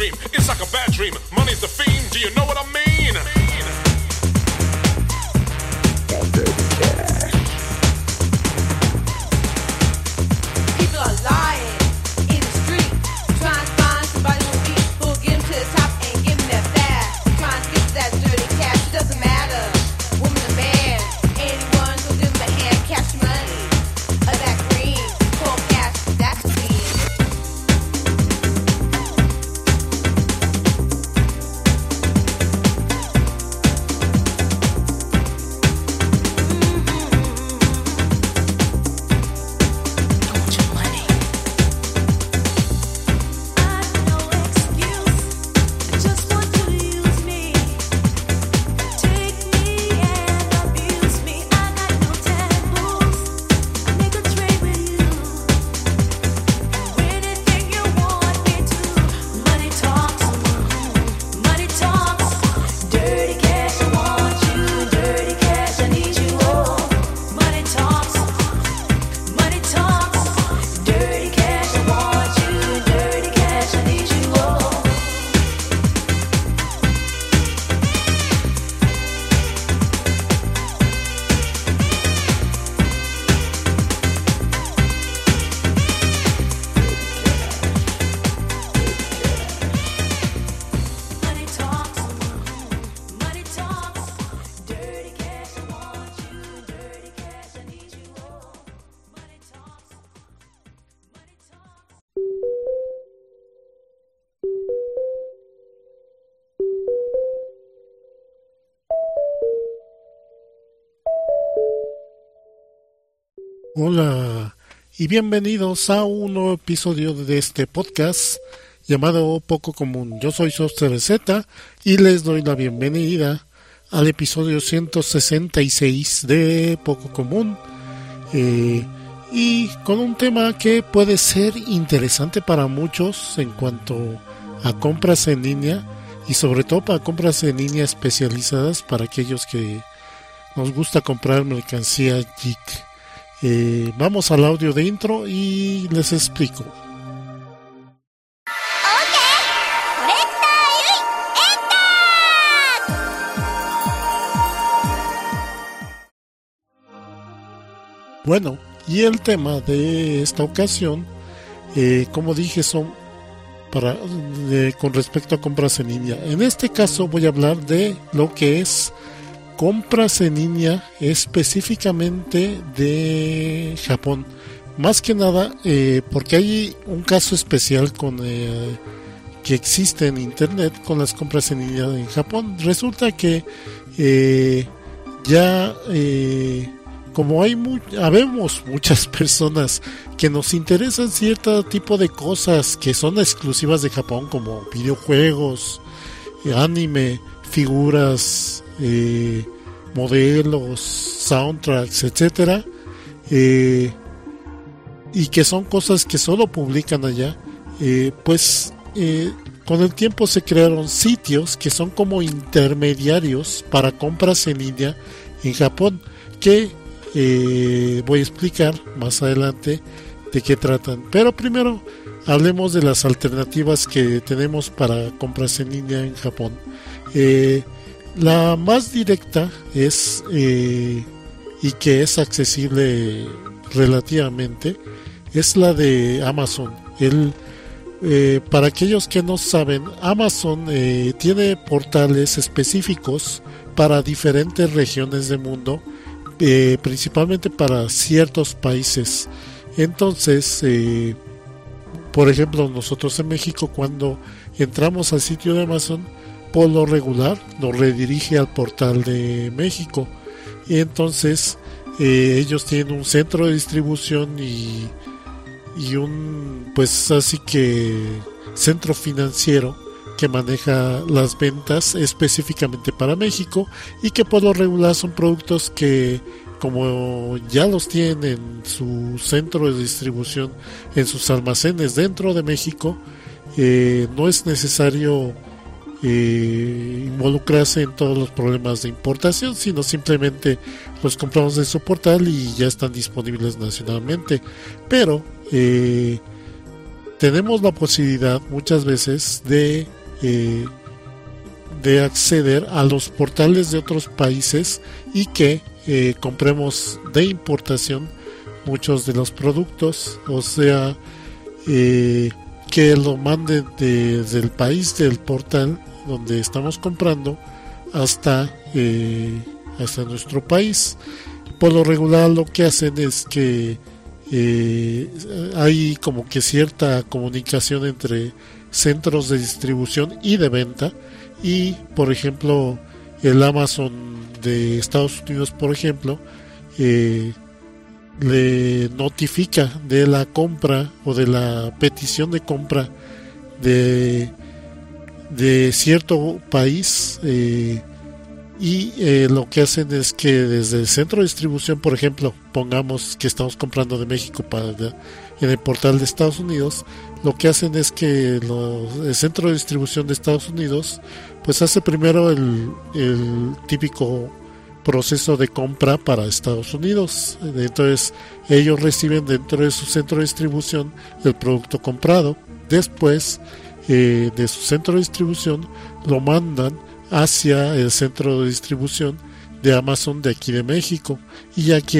dream. It's like a bad dream. Money's the fiend. Do you know what I mean? People are lying in the street, trying to find somebody who'll beat, who'll get 'em to the top and give 'em that fast. Trying to get to that dirty cash, it doesn't matter. Woman or man, anyone who'll give 'em a hand, cash money, or that green, cold cash, that's the Hola y bienvenidos a un nuevo episodio de este podcast llamado Poco Común. Yo soy SosTVZ y les doy la bienvenida al episodio 166 de Poco Común, y con un tema que puede ser interesante para muchos en cuanto a compras en línea, y sobre todo para compras en línea especializadas para aquellos que nos gusta comprar mercancía geek. Vamos al audio de intro y les explico. Bueno, y el tema de esta ocasión, como dije, son con respecto a compras en línea. En este caso voy a hablar de lo que es compras en línea específicamente de Japón. Más que nada porque hay un caso especial que existe en internet con las compras en línea en Japón. Resulta que como habemos muchas personas que nos interesan cierto tipo de cosas que son exclusivas de Japón, como videojuegos, anime, figuras, modelos, soundtracks, etcétera, y que son cosas que solo publican allá, con el tiempo se crearon sitios que son como intermediarios para compras en línea en Japón, que voy a explicar más adelante de qué tratan. Pero primero hablemos de las alternativas que tenemos para compras en línea en Japón. La más directa es y que es accesible relativamente es la de Amazon. Para aquellos que no saben, Amazon tiene portales específicos para diferentes regiones del mundo, principalmente para ciertos países. Entonces, por ejemplo, nosotros en México, cuando entramos al sitio de Amazon, por lo regular nos redirige al portal de México, y entonces ellos tienen un centro de distribución y un, pues así que, centro financiero que maneja las ventas específicamente para México, y que por lo regular son productos que, como ya los tienen en su centro de distribución, en sus almacenes dentro de México, no es necesario involucrarse en todos los problemas de importación, sino simplemente los compramos en su portal y ya están disponibles nacionalmente. Pero tenemos la posibilidad muchas veces de acceder a los portales de otros países y que compremos de importación muchos de los productos, o sea, que lo manden desde el país del portal donde estamos comprando hasta nuestro país. Por lo regular lo que hacen es que hay como que cierta comunicación entre centros de distribución y de venta, y por ejemplo el Amazon de Estados Unidos, por ejemplo, le notifica de la compra o de la petición de compra de cierto país, y lo que hacen es que desde el centro de distribución, por ejemplo, pongamos que estamos comprando de México en el portal de Estados Unidos, lo que hacen es que el centro de distribución de Estados Unidos pues hace primero el típico proceso de compra para Estados Unidos. Entonces ellos reciben dentro de su centro de distribución el producto comprado. Después de su centro de distribución lo mandan hacia el centro de distribución de Amazon de aquí de México, y aquí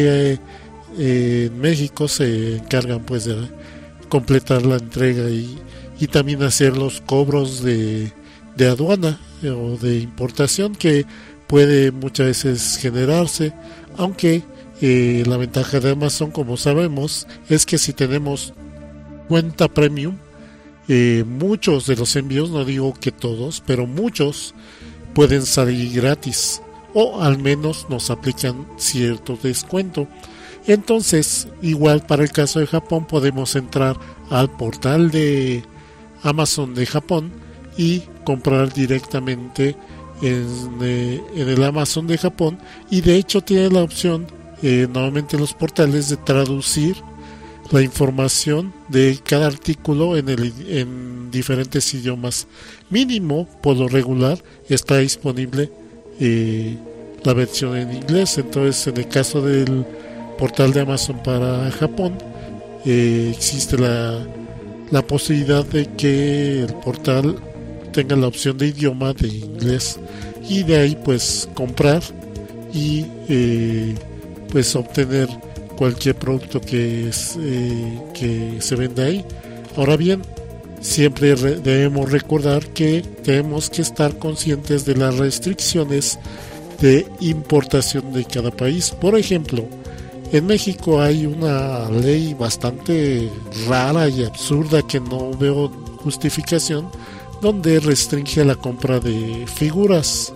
en México se encargan pues de completar la entrega y también hacer los cobros de aduana o de importación que puede muchas veces generarse, aunque la ventaja de Amazon, como sabemos, es que si tenemos cuenta premium, muchos de los envíos, no digo que todos, pero muchos pueden salir gratis, o al menos nos aplican cierto descuento. Entonces, igual para el caso de Japón, podemos entrar al portal de Amazon de Japón y comprar directamente en el Amazon de Japón, y de hecho tiene la opción nuevamente los portales de traducir la información de cada artículo en diferentes idiomas. Mínimo, por lo regular, está disponible la versión en inglés. Entonces, en el caso del portal de Amazon para Japón, existe la posibilidad de que el portal tenga la opción de idioma de inglés, y de ahí pues comprar y pues obtener cualquier producto que se venda ahí. Ahora bien, siempre debemos recordar que tenemos que estar conscientes de las restricciones de importación de cada país. Por ejemplo, en México hay una ley bastante rara y absurda que no veo justificación, donde restringe la compra de figuras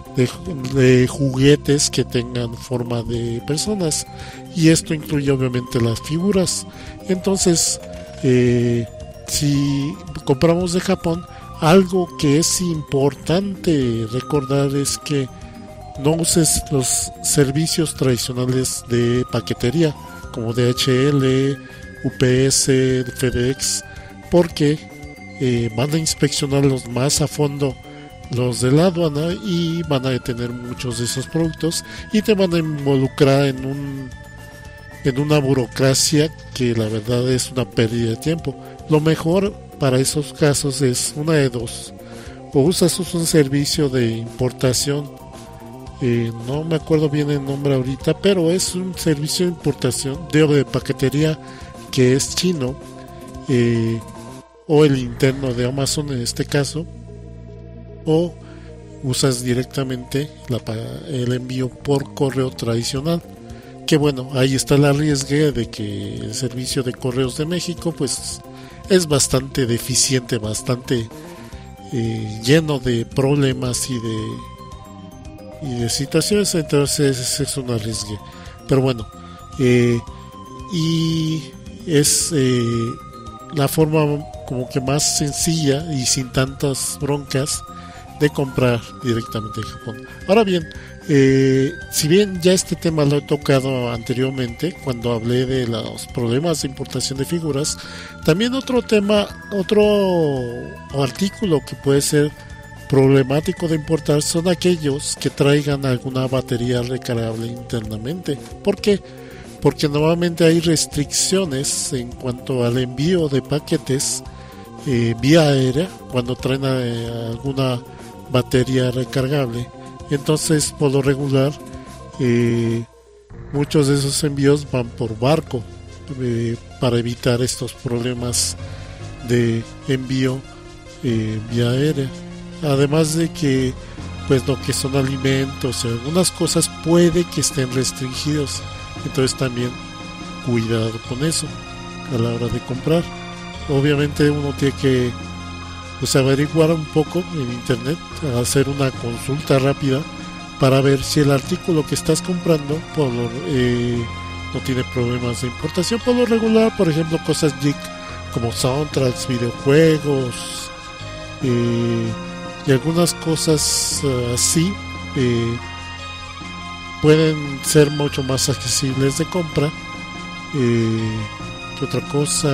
de juguetes que tengan forma de personas, y esto incluye obviamente las figuras. Entonces, si compramos de Japón, algo que es importante recordar es que no uses los servicios tradicionales de paquetería como DHL, UPS, FedEx, porque van a inspeccionarlos más a fondo los de la aduana y van a detener muchos de esos productos y te van a involucrar en una burocracia que la verdad es una pérdida de tiempo. Lo mejor para esos casos es una de dos: o usas un servicio de importación, no me acuerdo bien el nombre ahorita, pero es un servicio de importación de paquetería que es chino, o el interno de Amazon en este caso, o usas directamente el envío por correo tradicional, que bueno, ahí está el arriesgue de que el servicio de correos de México pues es bastante deficiente, bastante lleno de problemas y de situaciones. Entonces es un arriesgue, pero bueno, y es la forma como que más sencilla y sin tantas broncas de comprar directamente en Japón. Ahora bien, si bien ya este tema lo he tocado anteriormente cuando hablé de los problemas de importación de figuras, también otro artículo que puede ser problemático de importar son aquellos que traigan alguna batería recargable internamente. ¿Por qué? Porque normalmente hay restricciones en cuanto al envío de paquetes vía aérea cuando traen alguna batería recargable. Entonces, por lo regular, muchos de esos envíos van por barco para evitar estos problemas de envío vía aérea. Además de que pues lo que son alimentos y algunas cosas puede que estén restringidos, entonces también cuidado con eso a la hora de comprar. Obviamente uno tiene que pues averiguar un poco en internet, hacer una consulta rápida para ver si el artículo que estás comprando no tiene problemas de importación. Por lo regular, por ejemplo, cosas geek como soundtracks, videojuegos y algunas cosas así pueden ser mucho más accesibles de compra. ¿Qué otra cosa?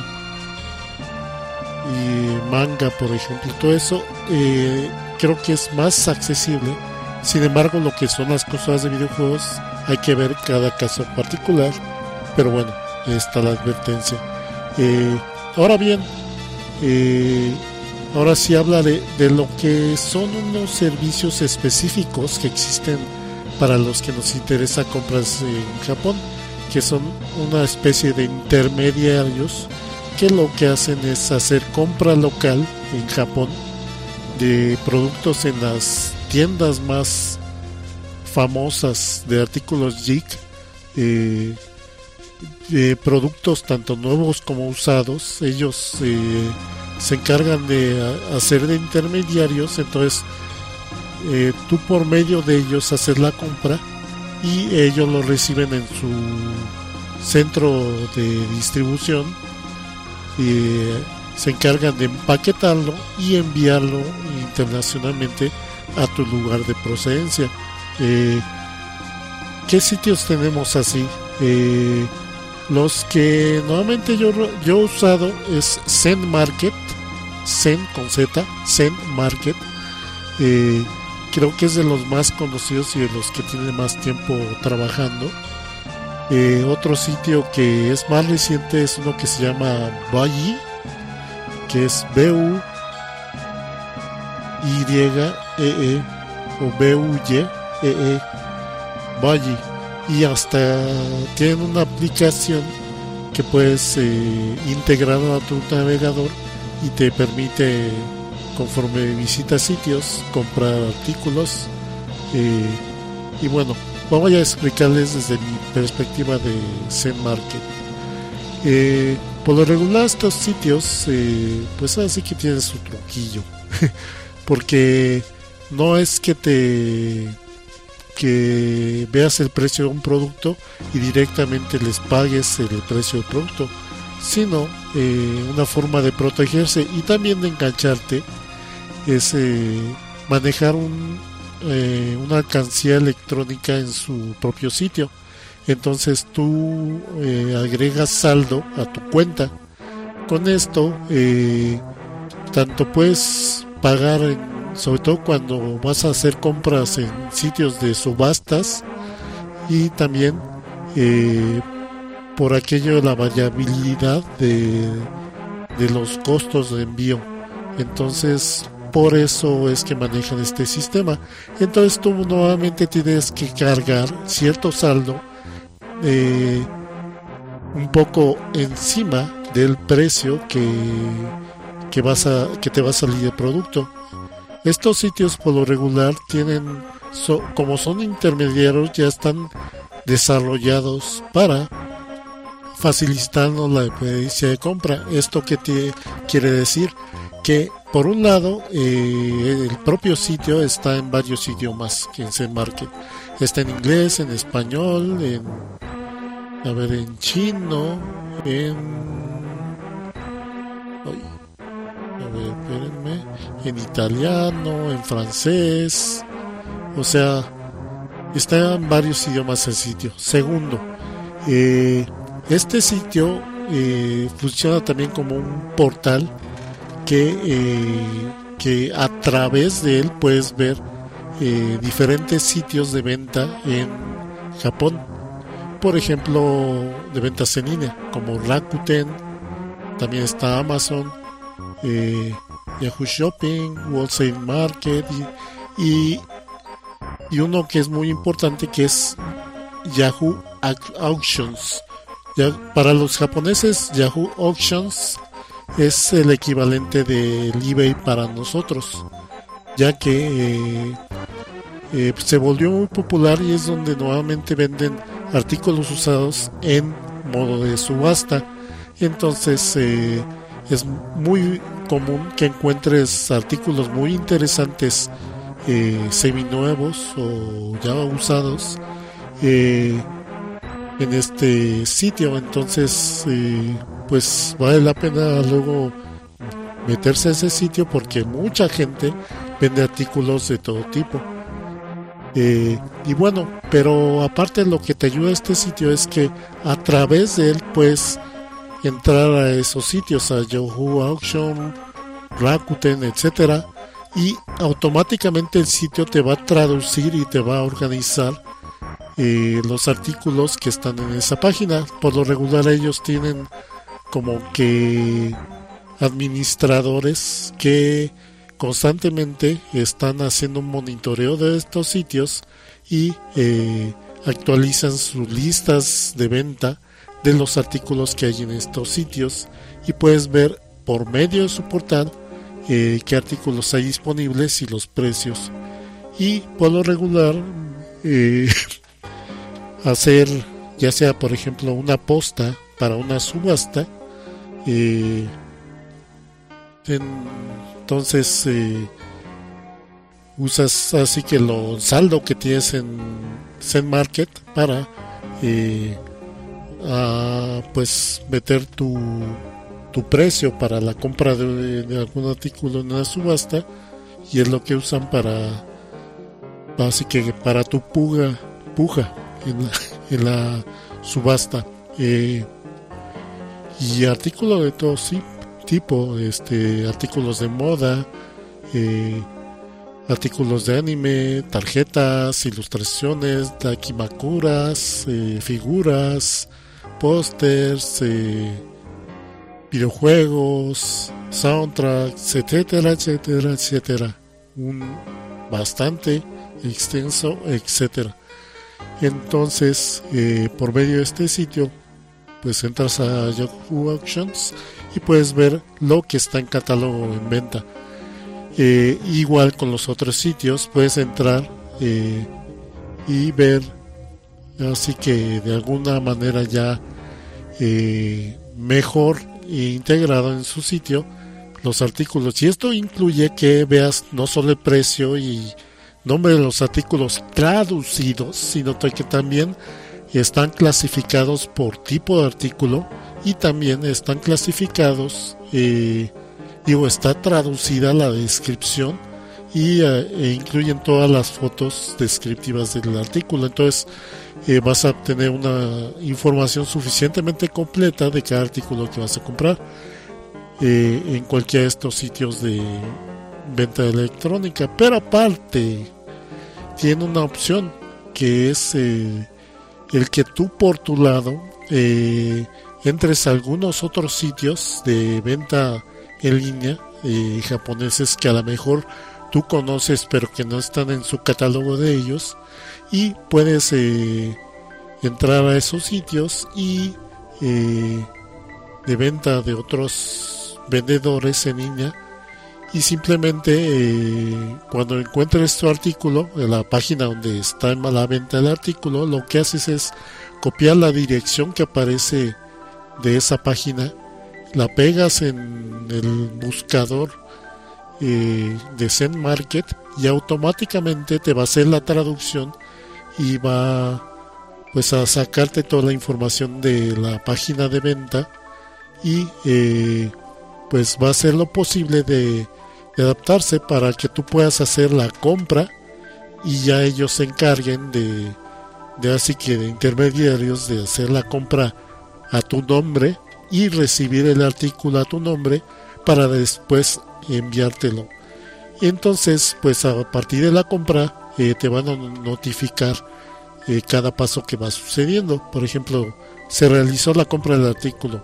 Y manga, por ejemplo, todo eso creo que es más accesible. Sin embargo, lo que son las consolas de videojuegos hay que ver cada caso particular, pero bueno, está la advertencia. Ahora bien, ahora sí hablaré de lo que son unos servicios específicos que existen para los que nos interesa compras en Japón, que son una especie de intermediarios que lo que hacen es hacer compra local en Japón de productos en las tiendas más famosas de artículos geek, de productos tanto nuevos como usados. Ellos se encargan de hacer de intermediarios, entonces tú por medio de ellos haces la compra y ellos lo reciben en su centro de distribución y se encargan de empaquetarlo y enviarlo internacionalmente a tu lugar de procedencia. ¿Qué sitios tenemos así? Los que normalmente yo he usado es Zen Market, Zen con Z, Zen Market. Creo que es de los más conocidos y de los que tiene más tiempo trabajando. Otro sitio que es más reciente es uno que se llama Bayi, que es B-U-Y-E-E o B-U-Y-E-E, Bayi, y hasta tienen una aplicación que puedes integrar a tu navegador y te permite, conforme visitas sitios, comprar artículos. Y bueno, voy a explicarles desde mi perspectiva de Zen Market. Por lo regular estos sitios pues así que tienen su truquillo porque no es que veas el precio de un producto y directamente les pagues el precio del producto, sino una forma de protegerse y también de engancharte es manejar una alcancía electrónica en su propio sitio. Entonces tú agregas saldo a tu cuenta. Con esto tanto puedes pagar sobre todo cuando vas a hacer compras en sitios de subastas, y también por aquello de la variabilidad de los costos de envío. Entonces por eso es que manejan este sistema. Entonces tú nuevamente tienes que cargar cierto saldo un poco encima del precio que te va a salir el producto. Estos sitios por lo regular tienen, como son intermediarios, ya están desarrollados para facilitarnos la experiencia de compra. ¿Esto qué quiere decir? Que por un lado el propio sitio está en varios idiomas que en Zen Market. Está en inglés, en español, en chino, en italiano, en francés. O sea, está en varios idiomas el sitio. Segundo, este sitio funciona también como un portal que a través de él puedes ver diferentes sitios de venta en Japón. Por ejemplo, de ventas en línea, como Rakuten, también está Amazon, Yahoo Shopping, Wholesale Market y uno que es muy importante, que es Yahoo Auctions. Para los japoneses, Yahoo Auctions es el equivalente del eBay para nosotros, ya que se volvió muy popular y es donde nuevamente venden artículos usados en modo de subasta. Entonces es muy común que encuentres artículos muy interesantes, seminuevos o ya usados, en este sitio. Entonces pues vale la pena luego meterse a ese sitio, porque mucha gente vende artículos de todo tipo. Y bueno, pero aparte lo que te ayuda este sitio es que a través de él puedes entrar a esos sitios, a Yahoo Auction, Rakuten, etcétera, y automáticamente el sitio te va a traducir y te va a organizar los artículos que están en esa página. Por lo regular ellos tienen como que administradores que constantemente están haciendo un monitoreo de estos sitios y actualizan sus listas de venta de los artículos que hay en estos sitios, y puedes ver por medio de su portal qué artículos hay disponibles y los precios. Y por lo regular hacer ya sea por ejemplo una posta para una subasta, entonces usas así que lo saldo que tienes en Zen Market para pues meter tu precio para la compra de algún artículo en una subasta, y es lo que usan para así que para tu puja en la subasta. Y artículos de todo tipo, artículos de moda, artículos de anime, tarjetas, ilustraciones, dakimakuras, figuras, pósters, videojuegos, soundtracks, etcétera, etcétera, etcétera. Un bastante extenso, etcétera. Entonces, por medio de este sitio, pues entras a Yahoo Auctions y puedes ver lo que está en catálogo en venta. Igual con los otros sitios, puedes entrar y ver, así que de alguna manera ya mejor integrado en su sitio los artículos. Y esto incluye que veas no solo el precio y nombre de los artículos traducidos, sino que también están clasificados por tipo de artículo, y también están clasificados, está traducida la descripción y incluyen todas las fotos descriptivas del artículo. Entonces vas a obtener una información suficientemente completa de cada artículo que vas a comprar en cualquiera de estos sitios de venta electrónica. Pero aparte tiene una opción que es el que tú por tu lado entres a algunos otros sitios de venta en línea japoneses que a lo mejor tú conoces pero que no están en su catálogo de ellos, y puedes entrar a esos sitios y de venta de otros vendedores en línea, y simplemente cuando encuentres tu artículo en la página donde está en la venta del artículo, lo que haces es copiar la dirección que aparece de esa página, la pegas en el buscador de Zen Market, y automáticamente te va a hacer la traducción y va pues a sacarte toda la información de la página de venta, y pues va a hacer lo posible de adaptarse para que tú puedas hacer la compra, y ya ellos se encarguen de así que de intermediarios de hacer la compra a tu nombre y recibir el artículo a tu nombre para después enviártelo. Y entonces pues a partir de la compra te van a notificar cada paso que va sucediendo. Por ejemplo, se realizó la compra del artículo,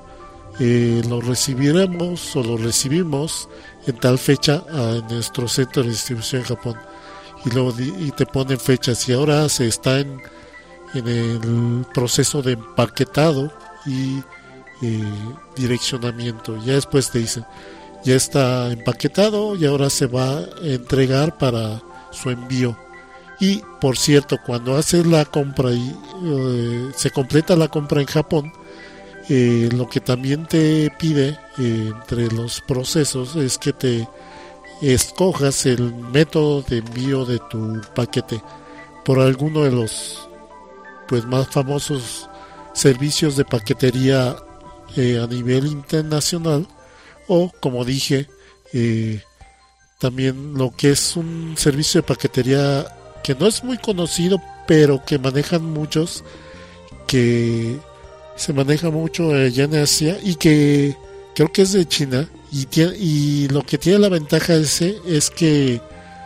lo recibiremos o lo recibimos en tal fecha en nuestro centro de distribución en Japón. Y luego y te ponen fechas, y ahora se está en el proceso de empaquetado y direccionamiento. Ya después te dicen, ya está empaquetado y ahora se va a entregar para su envío. Y por cierto, cuando haces la compra y se completa la compra en Japón, lo que también te pide entre los procesos es que te escojas el método de envío de tu paquete por alguno de los pues más famosos servicios de paquetería a nivel internacional, o como dije, también lo que es un servicio de paquetería que no es muy conocido, pero que manejan muchos, que se maneja mucho allá en Asia y que creo que es de China, y lo que tiene la ventaja ese es que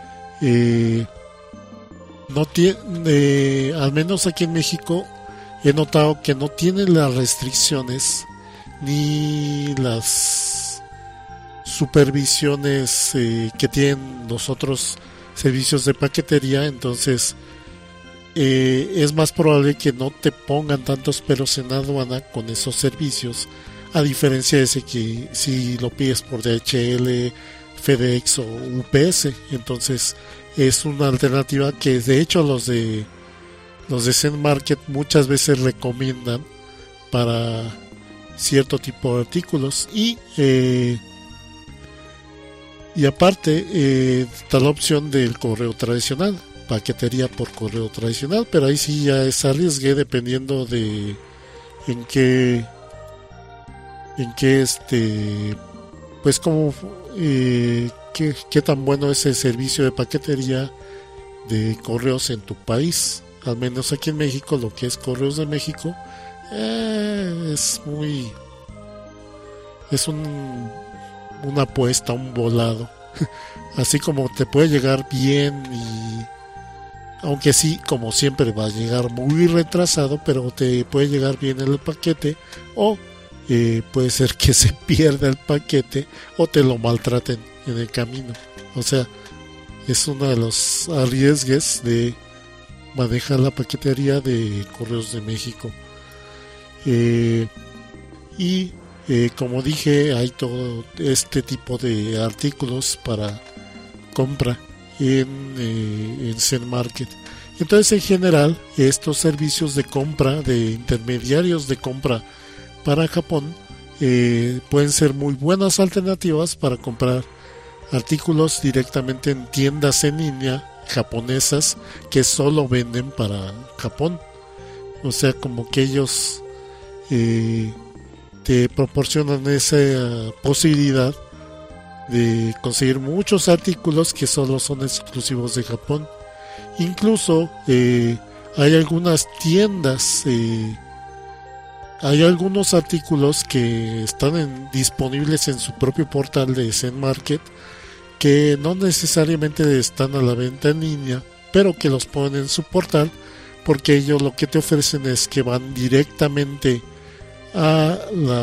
no tiene, al menos aquí en México he notado que no tiene las restricciones ni las supervisiones que tienen los otros servicios de paquetería. Entonces es más probable que no te pongan tantos pelos en aduana con esos servicios, a diferencia de ese que si lo pides por DHL, FedEx o UPS. Entonces es una alternativa que de hecho los de Zen Market muchas veces recomiendan para cierto tipo de artículos. Y aparte está la opción del correo tradicional, paquetería por correo tradicional, pero ahí sí ya es arriesgue dependiendo de en qué pues como qué tan bueno es el servicio de paquetería de correos en tu país. Al menos aquí en México, lo que es Correos de México es una apuesta, un volado. Así como te puede llegar bien, y aunque sí, como siempre va a llegar muy retrasado, pero te puede llegar bien el paquete, o puede ser que se pierda el paquete o te lo maltraten en el camino. O sea, es uno de los arriesgues de manejar la paquetería de Correos de México. Como dije, hay todo este tipo de artículos para compra en Zen Market. Entonces, en general, estos servicios de compra, de intermediarios de compra para Japón, pueden ser muy buenas alternativas para comprar artículos directamente en tiendas en línea japonesas que solo venden para Japón. O sea, como que ellos te proporcionan esa posibilidad de conseguir muchos artículos que solo son exclusivos de Japón. Incluso hay algunas tiendas, hay algunos artículos que están disponibles en su propio portal de Zen Market, que no necesariamente están a la venta en línea, pero que los ponen en su portal, porque ellos lo que te ofrecen es que van directamente a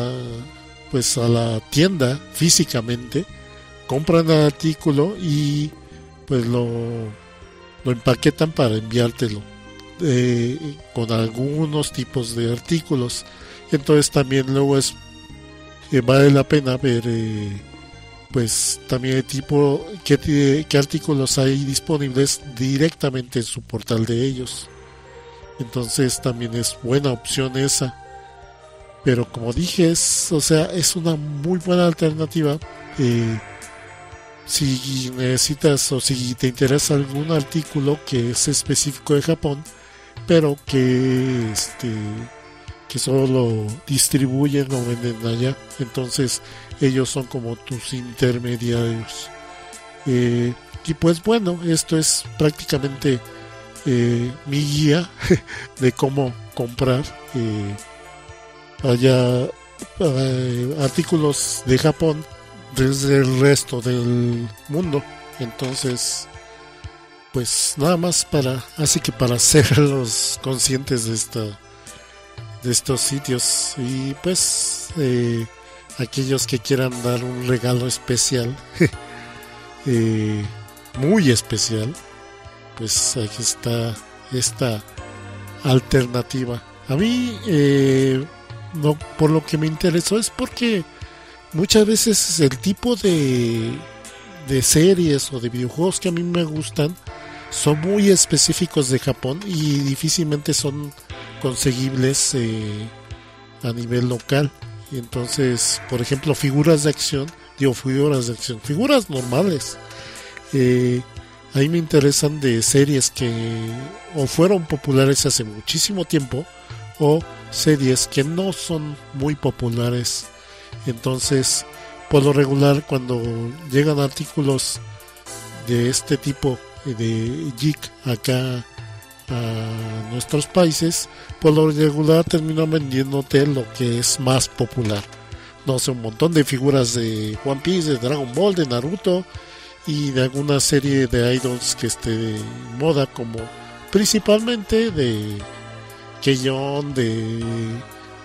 la tienda físicamente, compran el artículo y pues lo empaquetan para enviártelo con algunos tipos de artículos. Entonces también luego vale la pena ver pues también el tipo qué artículos hay disponibles directamente en su portal de ellos. Entonces también es buena opción esa. Pero como dije, es una muy buena alternativa si necesitas o si te interesa algún artículo que es específico de Japón, pero que solo lo distribuyen o venden allá. Entonces ellos son como tus intermediarios. Y pues bueno, esto es prácticamente mi guía de cómo comprar allá artículos de Japón desde el resto del mundo. Entonces pues nada más para hacerlos conscientes de estos sitios. Y pues aquellos que quieran dar un regalo especial, muy especial, pues aquí está esta alternativa. A mí, no, por lo que me interesó es porque muchas veces el tipo de series o de videojuegos que a mí me gustan son muy específicos de Japón y difícilmente son conseguibles a nivel local. Entonces, por ejemplo, figuras normales, a mí me interesan de series que o fueron populares hace muchísimo tiempo o series que no son muy populares. Entonces, por lo regular, cuando llegan artículos de este tipo de geek acá a nuestros países, por lo regular terminan vendiéndote lo que es más popular. No sé, un montón de figuras de One Piece, de Dragon Ball, de Naruto y de alguna serie de idols que esté de moda, como principalmente de Keion, de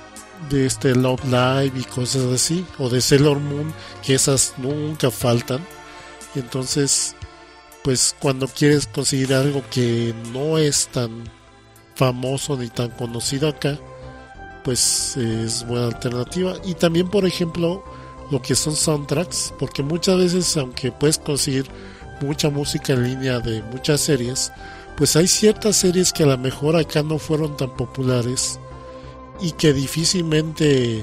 Love Live y cosas así, o de Sailor Moon, que esas nunca faltan. Entonces, pues cuando quieres conseguir algo que no es tan famoso ni tan conocido acá, pues es buena alternativa. Y también, por ejemplo, lo que son soundtracks, porque muchas veces, aunque puedes conseguir mucha música en línea de muchas series, pues hay ciertas series que a lo mejor acá no fueron tan populares y que difícilmente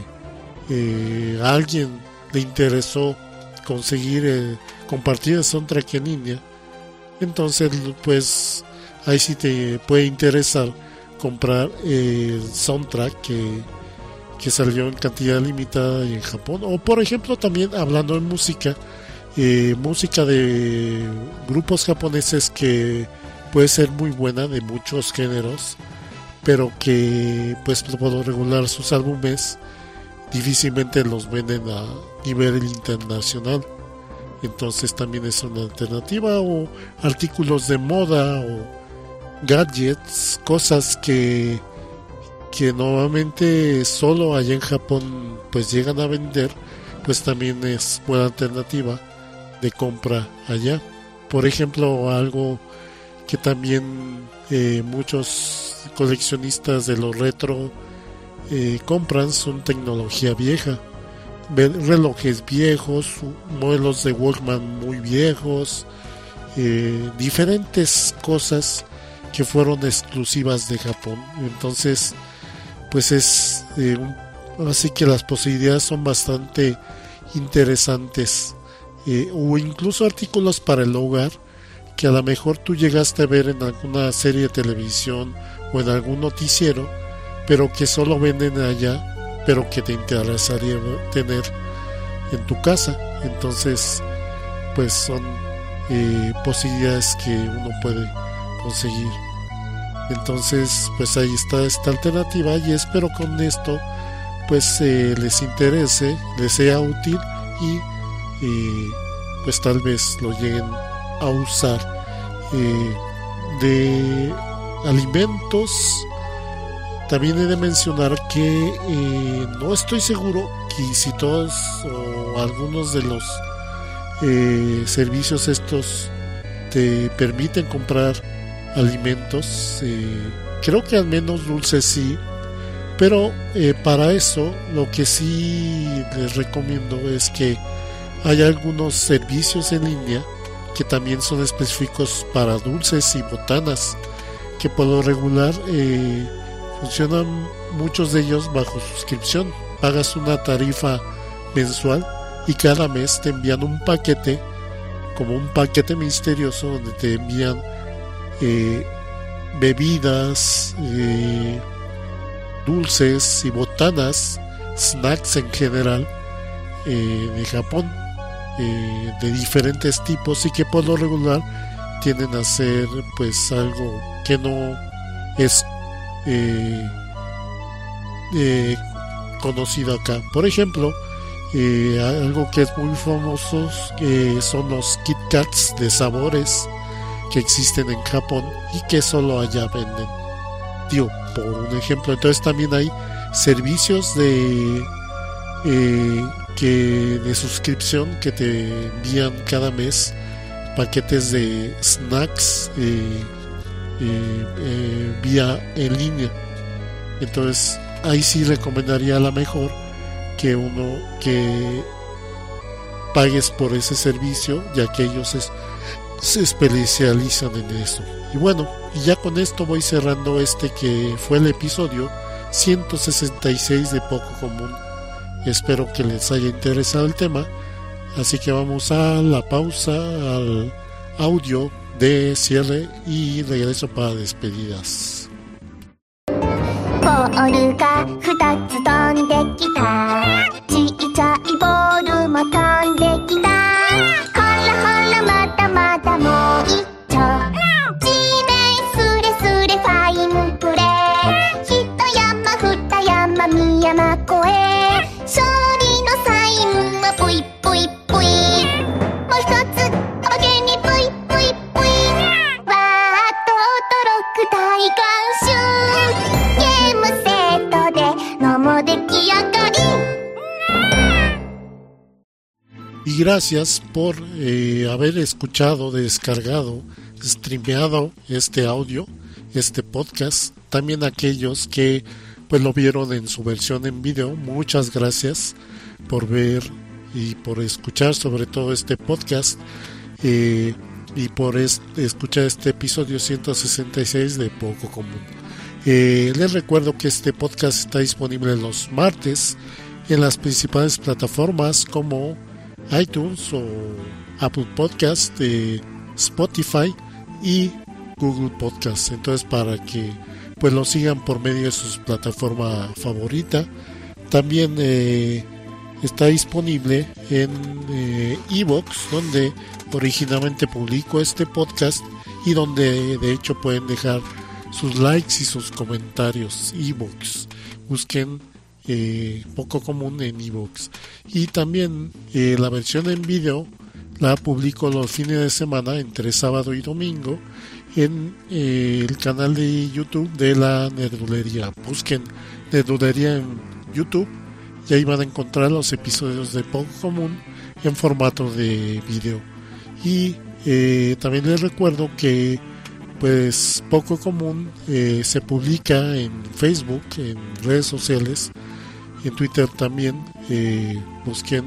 a alguien le interesó conseguir compartir el soundtrack en línea. Entonces, pues ahí sí te puede interesar comprar el soundtrack que salió en cantidad limitada en Japón. O por ejemplo, también hablando de música, música de grupos japoneses que puede ser muy buena, de muchos géneros, pero que pues por lo regular sus álbumes difícilmente los venden a nivel internacional. Entonces también es una alternativa. O artículos de moda o gadgets, cosas que normalmente solo allá en Japón pues llegan a vender, pues también es buena alternativa de compra allá. Por ejemplo, algo que también muchos coleccionistas de los retro compran son tecnología vieja, relojes viejos, modelos de Walkman muy viejos, diferentes cosas que fueron exclusivas de Japón. Entonces, pues es así que las posibilidades son bastante interesantes, o incluso artículos para el hogar que a lo mejor tú llegaste a ver en alguna serie de televisión o en algún noticiero, pero que solo venden allá, pero que te interesaría tener en tu casa. Entonces, pues son posibilidades que uno puede conseguir. Entonces, pues ahí está esta alternativa, y espero con esto pues les interese, les sea útil y pues tal vez lo lleguen a usar. De alimentos, también he de mencionar que no estoy seguro que si todos o algunos de los servicios estos te permiten comprar alimentos. Creo que al menos dulces sí, pero para eso lo que sí les recomiendo es que hay algunos servicios en línea que también son específicos para dulces y botanas, que por lo regular funcionan muchos de ellos bajo suscripción. Pagas una tarifa mensual y cada mes te envían un paquete, como un paquete misterioso, donde te envían bebidas, dulces y botanas, snacks en general, de Japón, de diferentes tipos, y que por lo regular tienden a ser pues algo que no es conocido acá. Por ejemplo, algo que es muy famoso son los Kit Kats de sabores que existen en Japón y que solo allá venden, por un ejemplo. Entonces también hay servicios de que de suscripción que te envían cada mes paquetes de snacks vía en línea. Entonces ahí sí recomendaría a lo mejor que pagues por ese servicio, ya que ellos se especializan en eso. Y bueno, y ya con esto voy cerrando que fue el episodio 166 de Poco Común. Espero que les haya interesado el tema, así que vamos a la pausa, al audio de cierre y regreso para despedidas. ボールが2つ飛んできたちっちゃいボールも飛んできたほらほらまだまだもう一丁地面スレスレファインプレー一山二山三山越え勝利のサインはぷいぷいぷいもう一つおまけにぷいぷいぷいわーっと驚く大観衆 Y gracias por haber escuchado, descargado, streameado este audio, este podcast. También aquellos que pues lo vieron en su versión en video, muchas gracias por ver y por escuchar sobre todo este podcast y por escuchar este episodio 166 de Poco Común. Les recuerdo que este podcast está disponible los martes en las principales plataformas como iTunes o Apple Podcast, Spotify y Google Podcast. Entonces, para que pues lo sigan por medio de su plataforma favorita. También está disponible en iVoox, donde originalmente publico este podcast y donde de hecho pueden dejar sus likes y sus comentarios. iVoox, busquen Poco Común en iVoox. Y también la versión en video la publico los fines de semana entre sábado y domingo en el canal de YouTube de la Nerdulería. Busquen Nerdulería en YouTube y ahí van a encontrar los episodios de Poco Común en formato de video. Y también les recuerdo que pues Poco Común se publica en Facebook, en redes sociales, en Twitter también. Busquen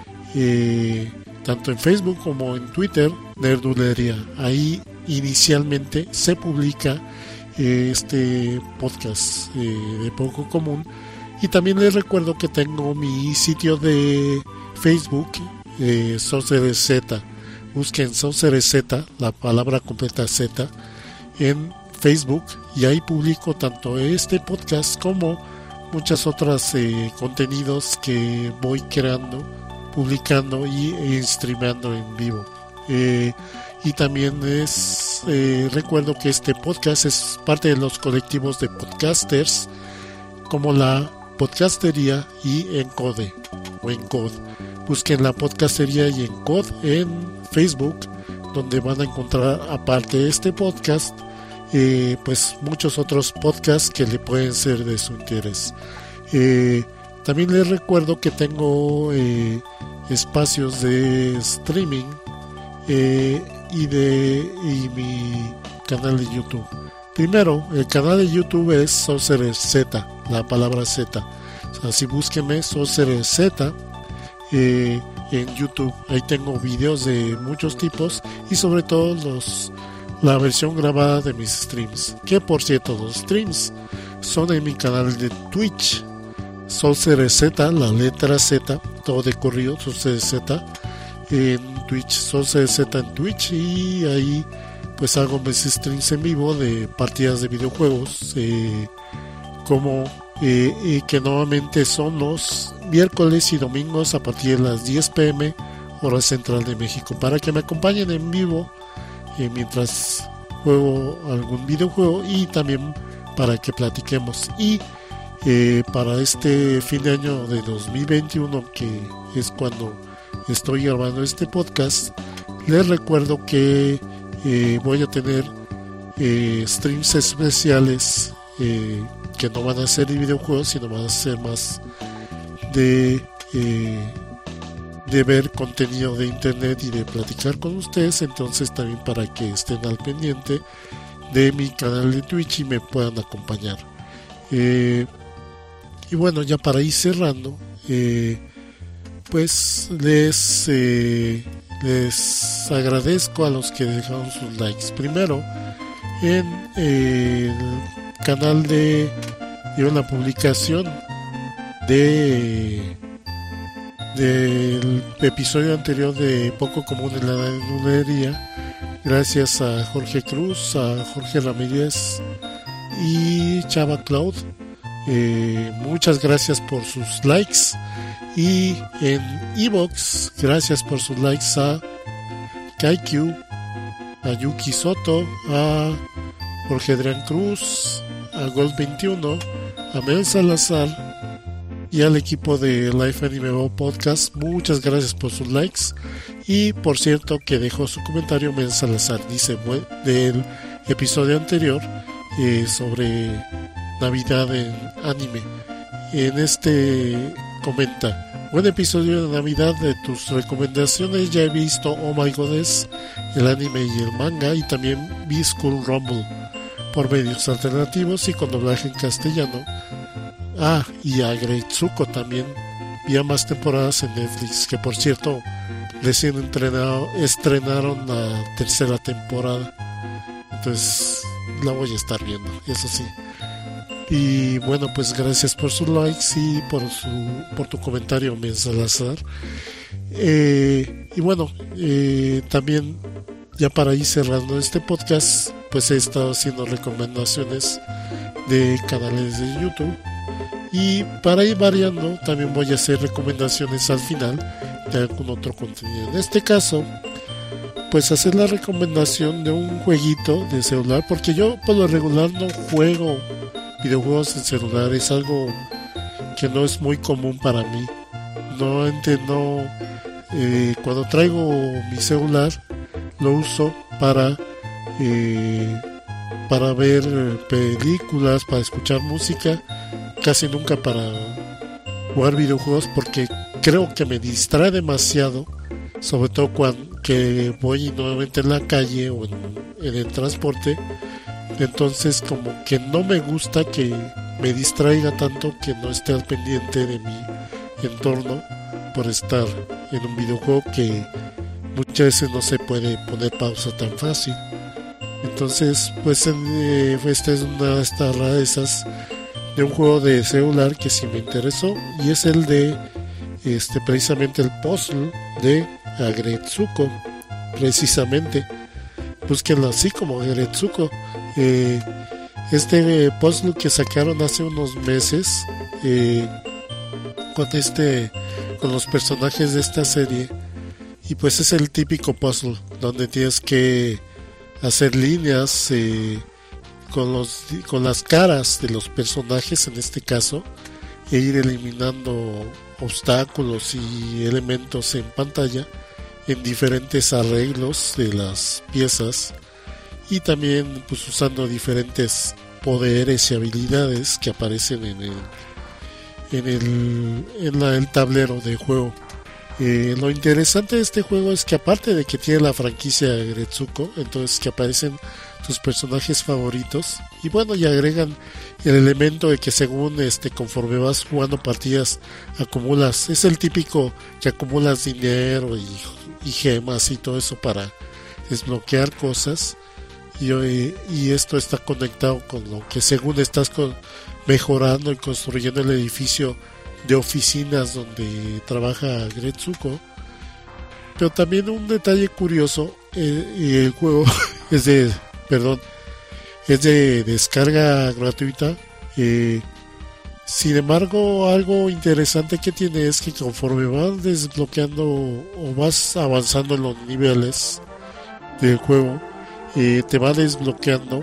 tanto en Facebook como en Twitter Nerdulería. Ahí inicialmente se publica este podcast de Poco Común. Y también les recuerdo que tengo mi sitio de Facebook, SoceresZ. Busquen SoceresZ, la palabra completa Z, en Facebook, y ahí publico tanto este podcast como muchas otras contenidos que voy creando, publicando y streameando en vivo. Y también recuerdo que este podcast es parte de los colectivos de podcasters como la Podcastería y Encode o Encode. Busquen la Podcastería y Encode en Facebook, donde van a encontrar, aparte de este podcast, pues muchos otros podcasts que le pueden ser de su interés. También les recuerdo que tengo espacios de streaming y mi canal de YouTube. Primero, el canal de YouTube es SoceresZ, la palabra Z. Así búsquenme SoceresZ en YouTube. Ahí tengo videos de muchos tipos y sobre todo la versión grabada de mis streams. Que por cierto, los streams son en mi canal de Twitch, SoceresZ, la letra Z, todo de corrido, SoceresZ en Twitch, SoceresZ en Twitch, y ahí pues hago mis streams en vivo de partidas de videojuegos, que normalmente son los miércoles y domingos a partir de las 10 p.m. hora central de México, para que me acompañen en vivo mientras juego algún videojuego y también para que platiquemos. Y para este fin de año de 2021, que es cuando estoy grabando este podcast, les recuerdo que voy a tener streams especiales que no van a ser de videojuegos, sino van a ser más de de ver contenido de internet y de platicar con ustedes. Entonces también para que estén al pendiente de mi canal de Twitch y me puedan acompañar. Y bueno, ya para ir cerrando, pues les agradezco a los que dejaron sus likes. Primero, en el canal de una publicación del episodio anterior de Poco Común en la Nulería, gracias a Jorge Cruz, a Jorge Ramírez y Chava Cloud. Muchas gracias por sus likes. Y en iVoox, gracias por sus likes a Kaikyu, a Yuki Soto, a Jorge Adrián Cruz, a Gold21, a Mel Salazar y al equipo de Life Anime Bo Podcast. Muchas gracias por sus likes. Y por cierto que dejó su comentario Mel Salazar, dice del episodio anterior sobre Navidad en anime. En este comenta: buen episodio de Navidad, de tus recomendaciones ya he visto Oh My Goddess, el anime y el manga, y también vi School Rumble por medios alternativos y con doblaje en castellano. Y a Greitsuko también vi ambas temporadas en Netflix, que por cierto recién estrenaron la tercera temporada, entonces la voy a estar viendo, eso sí. Y bueno, pues gracias por sus likes y por tu comentario, Men Salazar. Y bueno, también ya para ir cerrando este podcast, pues he estado haciendo recomendaciones de canales de YouTube, y para ir variando también voy a hacer recomendaciones al final de algún otro contenido. En este caso, pues hacer la recomendación de un jueguito de celular, porque yo por lo regular no juego videojuegos en celular, es algo que no es muy común para mí. No entiendo, cuando traigo mi celular lo uso para ver películas, para escuchar música, casi nunca para jugar videojuegos, porque creo que me distrae demasiado, sobre todo cuando que voy nuevamente en la calle o en el transporte. Entonces como que no me gusta que me distraiga tanto, que no esté al pendiente de mi entorno por estar en un videojuego que muchas veces no se puede poner pausa tan fácil. Entonces pues esta es una de estas rarezas de un juego de celular que sí me interesó, y es el de precisamente el puzzle de Agretsuko. Precisamente búsquenlo así como Agretsuko. Este puzzle que sacaron hace unos meses con los personajes de esta serie, y pues es el típico puzzle donde tienes que hacer líneas con las caras de los personajes, en este caso, e ir eliminando obstáculos y elementos en pantalla en diferentes arreglos de las piezas, y también pues usando diferentes poderes y habilidades que aparecen en el tablero de juego. Lo interesante de este juego es que, aparte de que tiene la franquicia de Agretsuko, entonces que aparecen sus personajes favoritos, y bueno, y agregan el elemento de que según conforme vas jugando partidas acumulas, es el típico que acumulas dinero y gemas y todo eso para desbloquear cosas, y esto está conectado con lo que según estás mejorando y construyendo el edificio de oficinas donde trabaja Agretsuko. Pero también un detalle curioso, y el juego es de descarga gratuita. Sin embargo, algo interesante que tiene es que conforme vas desbloqueando o vas avanzando en los niveles del juego, te va desbloqueando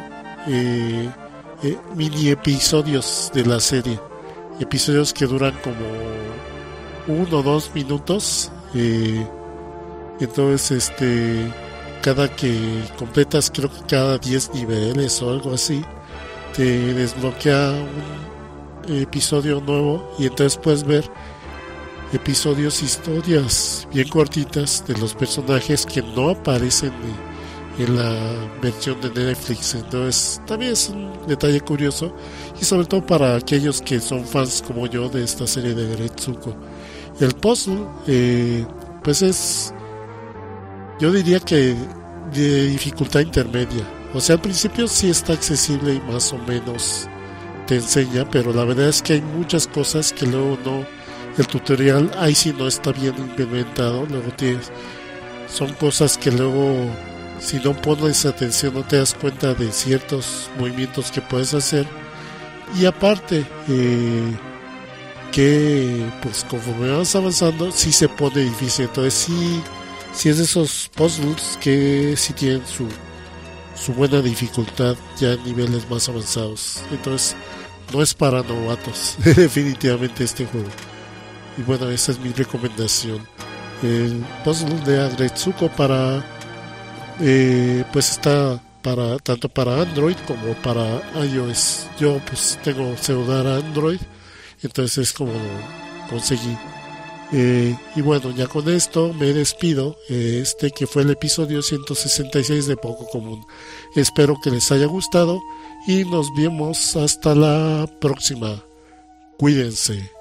mini episodios de la serie, episodios que duran como 1 o 2 minutos. Entonces cada que completas, creo que cada 10 niveles o algo así, te desbloquea un episodio nuevo, y entonces puedes ver episodios, historias bien cortitas de los personajes que no aparecen en la versión de Netflix. Entonces también es un detalle curioso, y sobre todo para aquellos que son fans como yo de esta serie de Gretsuko. El puzzle pues es, yo diría que de dificultad intermedia. O sea, al principio sí está accesible y más o menos te enseña, pero la verdad es que hay muchas cosas que luego no, el tutorial ahí sí no está bien implementado. Luego son cosas que luego, si no pones atención, no te das cuenta de ciertos movimientos que puedes hacer. Y aparte, que pues conforme vas avanzando sí se pone difícil. Entonces sí es de esos puzzles que sí tienen su buena dificultad ya en niveles más avanzados. Entonces no es para novatos definitivamente este juego. Y bueno, esa es mi recomendación. El puzzle de Agretsuko para pues está para tanto para Android como para iOS. Yo pues tengo celular Android, entonces es como lo conseguí. Y bueno, ya con esto me despido. Este que fue el episodio 166 de Poco Común. Espero que les haya gustado y nos vemos hasta la próxima. Cuídense.